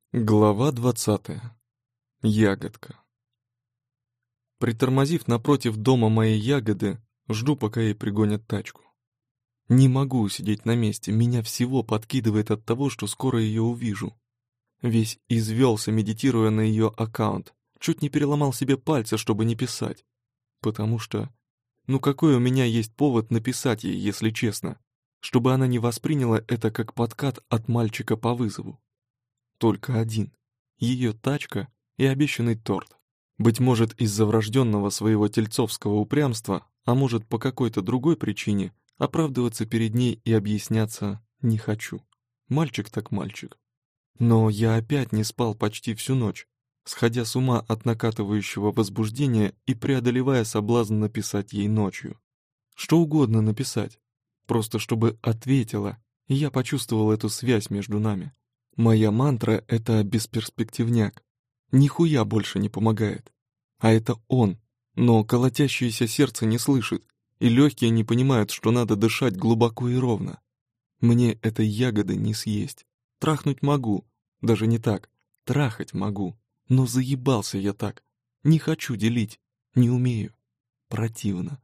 Глава 20. Ягодка. Притормозив напротив дома моей ягоды, жду, пока ей пригонят тачку. Не могу сидеть на месте, меня всего подкидывает от того, что скоро ее увижу. Весь извелся, медитируя на ее аккаунт, чуть не переломал себе пальцы, чтобы не писать. Потому что... какой у меня есть повод написать ей, если честно, чтобы она не восприняла это как подкат от мальчика по вызову. Только один. Ее тачка и обещанный торт. Быть может, из-за врожденного своего тельцовского упрямства, а может, по какой-то другой причине, оправдываться перед ней и объясняться не хочу. Мальчик так мальчик. Но я опять не спал почти всю ночь, сходя с ума от накатывающего возбуждения и преодолевая соблазн написать ей ночью. Что угодно написать, просто чтобы ответила, и я почувствовал эту связь между нами. Моя мантра — это бесперспективняк. Нихуя больше не помогает. А это он. Но колотящееся сердце не слышит, и легкие не понимают, что надо дышать глубоко и ровно. Мне этой ягоды не съесть. Трахнуть могу. Даже не так. Трахать могу. Но заебался я так. Не хочу делить. Не умею. Противно.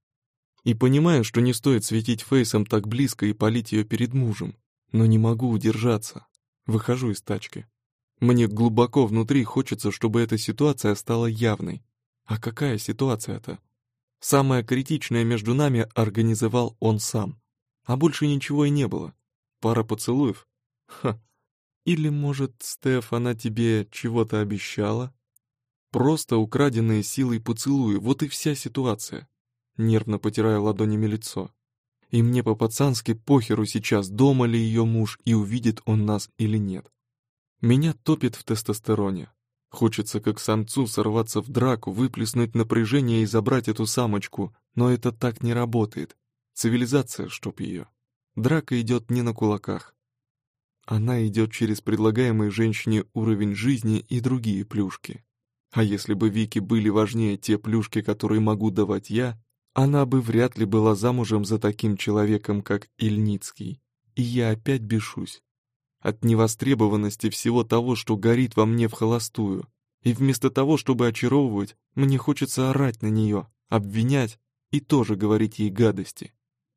И понимаю, что не стоит светить фейсом так близко и палить ее перед мужем. Но не могу удержаться. Выхожу из тачки. Мне глубоко внутри хочется, чтобы эта ситуация стала явной. А какая ситуация-то? Самое критичное между нами организовал он сам. А больше ничего и не было. Пара поцелуев? Ха. Или, может, Стеф, она тебе чего-то обещала? Просто украденные силой поцелуи, вот и вся ситуация. Нервно потираю ладонями лицо. И мне по-пацански похеру сейчас, дома ли ее муж и увидит он нас или нет. Меня топит в тестостероне. Хочется как самцу сорваться в драку, выплеснуть напряжение и забрать эту самочку, но это так не работает. Цивилизация, чтоб ее. Драка идет не на кулаках. Она идет через предлагаемый женщине уровень жизни и другие плюшки. А если бы Вике были важнее те плюшки, которые могу давать я, она бы вряд ли была замужем за таким человеком, как Ильницкий. И я опять бешусь. От невостребованности всего того, что горит во мне вхолостую. И вместо того, чтобы очаровывать, мне хочется орать на нее, обвинять и тоже говорить ей гадости.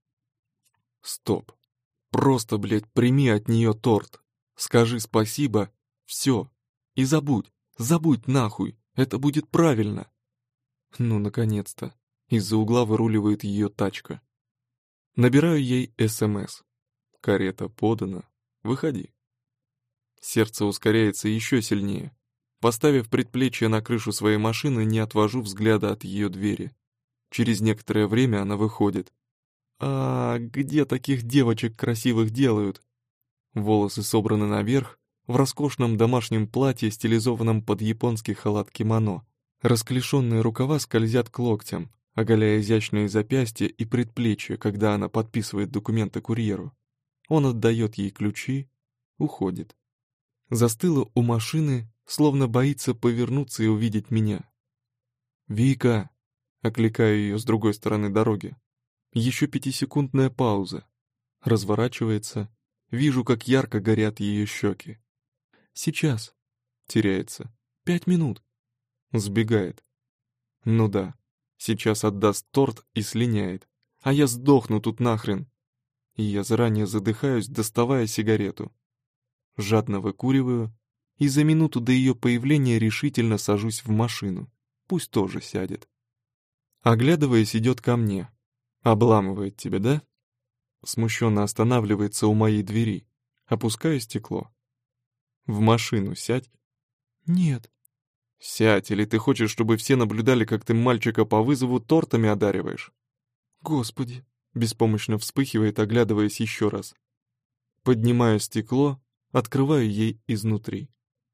Стоп. Просто, блядь, прими от нее торт. Скажи спасибо, все. И забудь, забудь нахуй, это будет правильно. Ну, наконец-то. Из-за угла выруливает ее тачка. Набираю ей СМС. Карета подана. Выходи. Сердце ускоряется еще сильнее. Поставив предплечье на крышу своей машины, не отвожу взгляда от ее двери. Через некоторое время она выходит. А где таких девочек красивых делают? Волосы собраны наверх, в роскошном домашнем платье, стилизованном под японский халат кимоно. Расклешенные рукава скользят к локтям, оголяя изящные запястья и предплечья, когда она подписывает документы курьеру. Он отдает ей ключи, уходит. Застыла у машины, словно боится повернуться и увидеть меня. «Вика!» — окликаю ее с другой стороны дороги. Еще 5-секундная пауза. Разворачивается, вижу, как ярко горят ее щеки. «Сейчас!» — теряется. 5 минут!» Сбегает. Ну да. Сейчас отдаст торт и слиняет. А я сдохну тут нахрен. И я заранее задыхаюсь, доставая сигарету. Жадно выкуриваю, и за минуту до ее появления решительно сажусь в машину. Пусть тоже сядет. Оглядываясь, идет ко мне. Обламывает тебя, да? Смущенно останавливается у моей двери. Опускаю стекло. В машину сядь. Нет. «Сядь, или ты хочешь, чтобы все наблюдали, как ты мальчика по вызову тортами одариваешь?» «Господи!» — беспомощно вспыхивает, оглядываясь еще раз. Поднимаю стекло, открываю ей изнутри.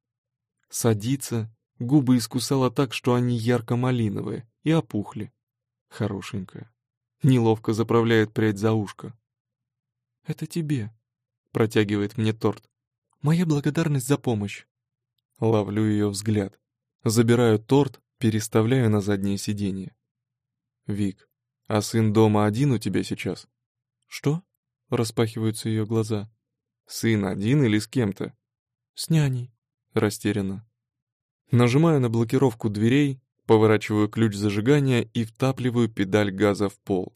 Садится, губы искусала так, что они ярко-малиновые, и опухли. Хорошенькая. Неловко заправляет прядь за ушко. «Это тебе», — протягивает мне торт. «Моя благодарность за помощь». Ловлю ее взгляд. Забираю торт, переставляю на заднее сиденье. «Вик, а сын дома один у тебя сейчас?» «Что?» — распахиваются ее глаза. «Сын один или с кем-то?» «С няней». Растерянно. Нажимаю на блокировку дверей, поворачиваю ключ зажигания и втапливаю педаль газа в пол.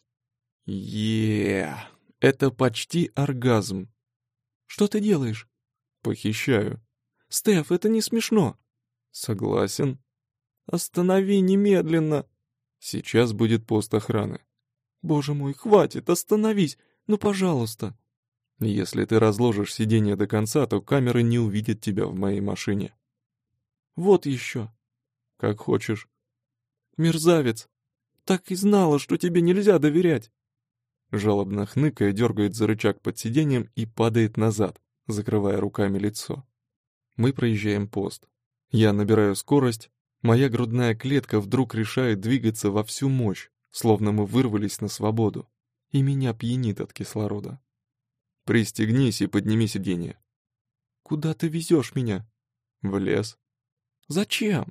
Это почти оргазм. Что ты делаешь? Похищаю. Стеф, это не смешно. Согласен. Останови немедленно. Сейчас будет пост охраны. Боже мой, хватит, остановись, ну пожалуйста. Если ты разложишь сиденье до конца, то камеры не увидят тебя в моей машине. Вот еще. Как хочешь. Мерзавец. Так и знала, что тебе нельзя доверять. Жалобно хныкая, дергает за рычаг под сиденьем и падает назад, закрывая руками лицо. Мы проезжаем пост. Я набираю скорость. Моя грудная клетка вдруг решает двигаться во всю мощь, словно мы вырвались на свободу, и меня пьянит от кислорода. Пристегнись и подними сиденье. Куда ты везешь меня? В лес. Зачем?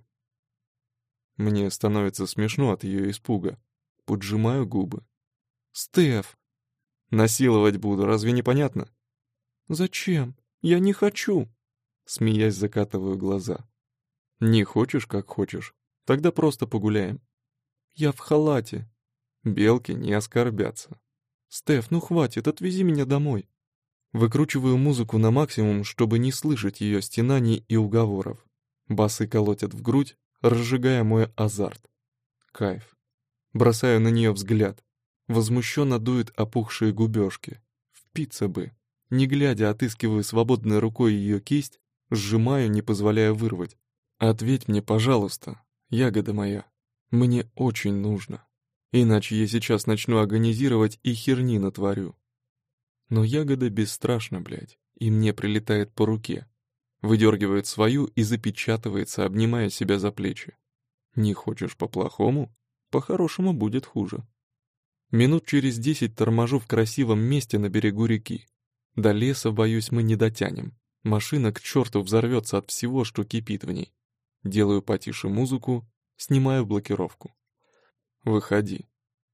Мне становится смешно от ее испуга. Поджимаю губы. Стеф! Насиловать буду, разве не понятно? Зачем? Я не хочу. Смеясь, закатываю глаза. Не хочешь, как хочешь. Тогда просто погуляем. Я в халате. Белки не оскорбятся. Стеф, ну хватит, отвези меня домой. Выкручиваю музыку на максимум, чтобы не слышать ее стенаний и уговоров. Басы колотят в грудь, разжигая мой азарт. Кайф. Бросаю на нее взгляд. Возмущенно дует опухшие губежки. Впиться бы. Не глядя, отыскиваю свободной рукой ее кисть, сжимаю, не позволяя вырвать. «Ответь мне, пожалуйста, ягода моя. Мне очень нужно. Иначе я сейчас начну агонизировать и херни натворю». Но ягода бесстрашна, блядь, и мне прилетает по руке. Выдергивает свою и запечатывается, обнимая себя за плечи. Не хочешь по-плохому? По-хорошему будет хуже. Минут через 10 торможу в красивом месте на берегу реки. До леса, боюсь, мы не дотянем. Машина к черту взорвется от всего, что кипит в ней. Делаю потише музыку, снимаю блокировку. Выходи.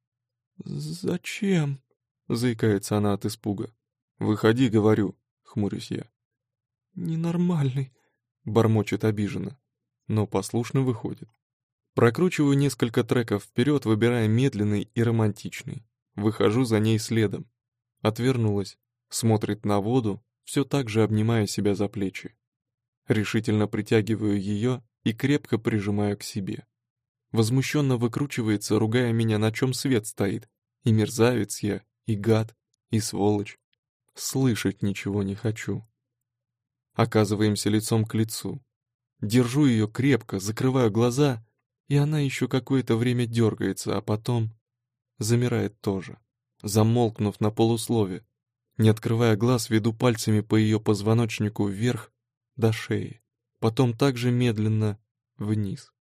«Зачем?» — заикается она от испуга. «Выходи, говорю», — хмурюсь я. «Ненормальный», — бормочет обиженно, но послушно выходит. Прокручиваю несколько треков вперед, выбирая медленный и романтичный. Выхожу за ней следом. Отвернулась, смотрит на воду, все так же обнимая себя за плечи. Решительно притягиваю ее и крепко прижимаю к себе. Возмущенно выкручивается, ругая меня, на чем свет стоит. И мерзавец я, и гад, и сволочь. Слышать ничего не хочу. Оказываемся лицом к лицу. Держу ее крепко, закрываю глаза, и она еще какое-то время дергается, а потом замирает тоже, замолкнув на полуслове. Не открывая глаз, веду пальцами по ее позвоночнику вверх до шеи, потом также медленно вниз.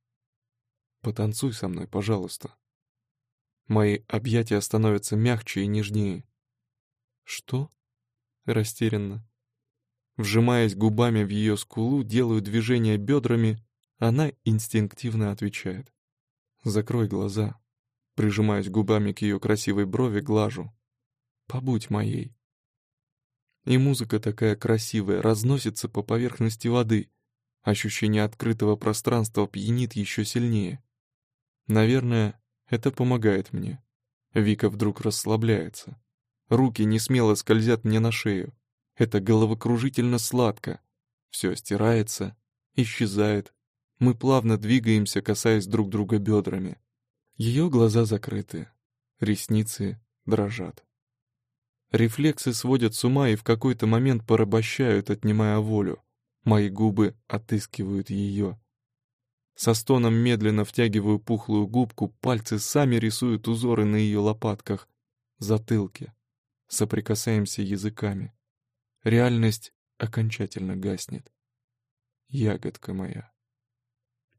Потанцуй со мной, пожалуйста. Мои объятия становятся мягче и нежнее. Что? Растерянно. Вжимаясь губами в ее скулу, делаю движение бедрами, она инстинктивно отвечает. Закрой глаза. Прижимаюсь губами к ее красивой брови, глажу. Побудь моей. И музыка такая красивая, разносится по поверхности воды. Ощущение открытого пространства пьянит еще сильнее. Наверное, это помогает мне. Вика вдруг расслабляется. Руки несмело скользят мне на шею. Это головокружительно сладко. Все стирается, исчезает. Мы плавно двигаемся, касаясь друг друга бедрами. Ее глаза закрыты, ресницы дрожат. Рефлексы сводят с ума и в какой-то момент порабощают, отнимая волю. Мои губы отыскивают ее. Со стоном медленно втягиваю пухлую губку, пальцы сами рисуют узоры на ее лопатках, затылке. Соприкасаемся языками. Реальность окончательно гаснет. Ягодка моя.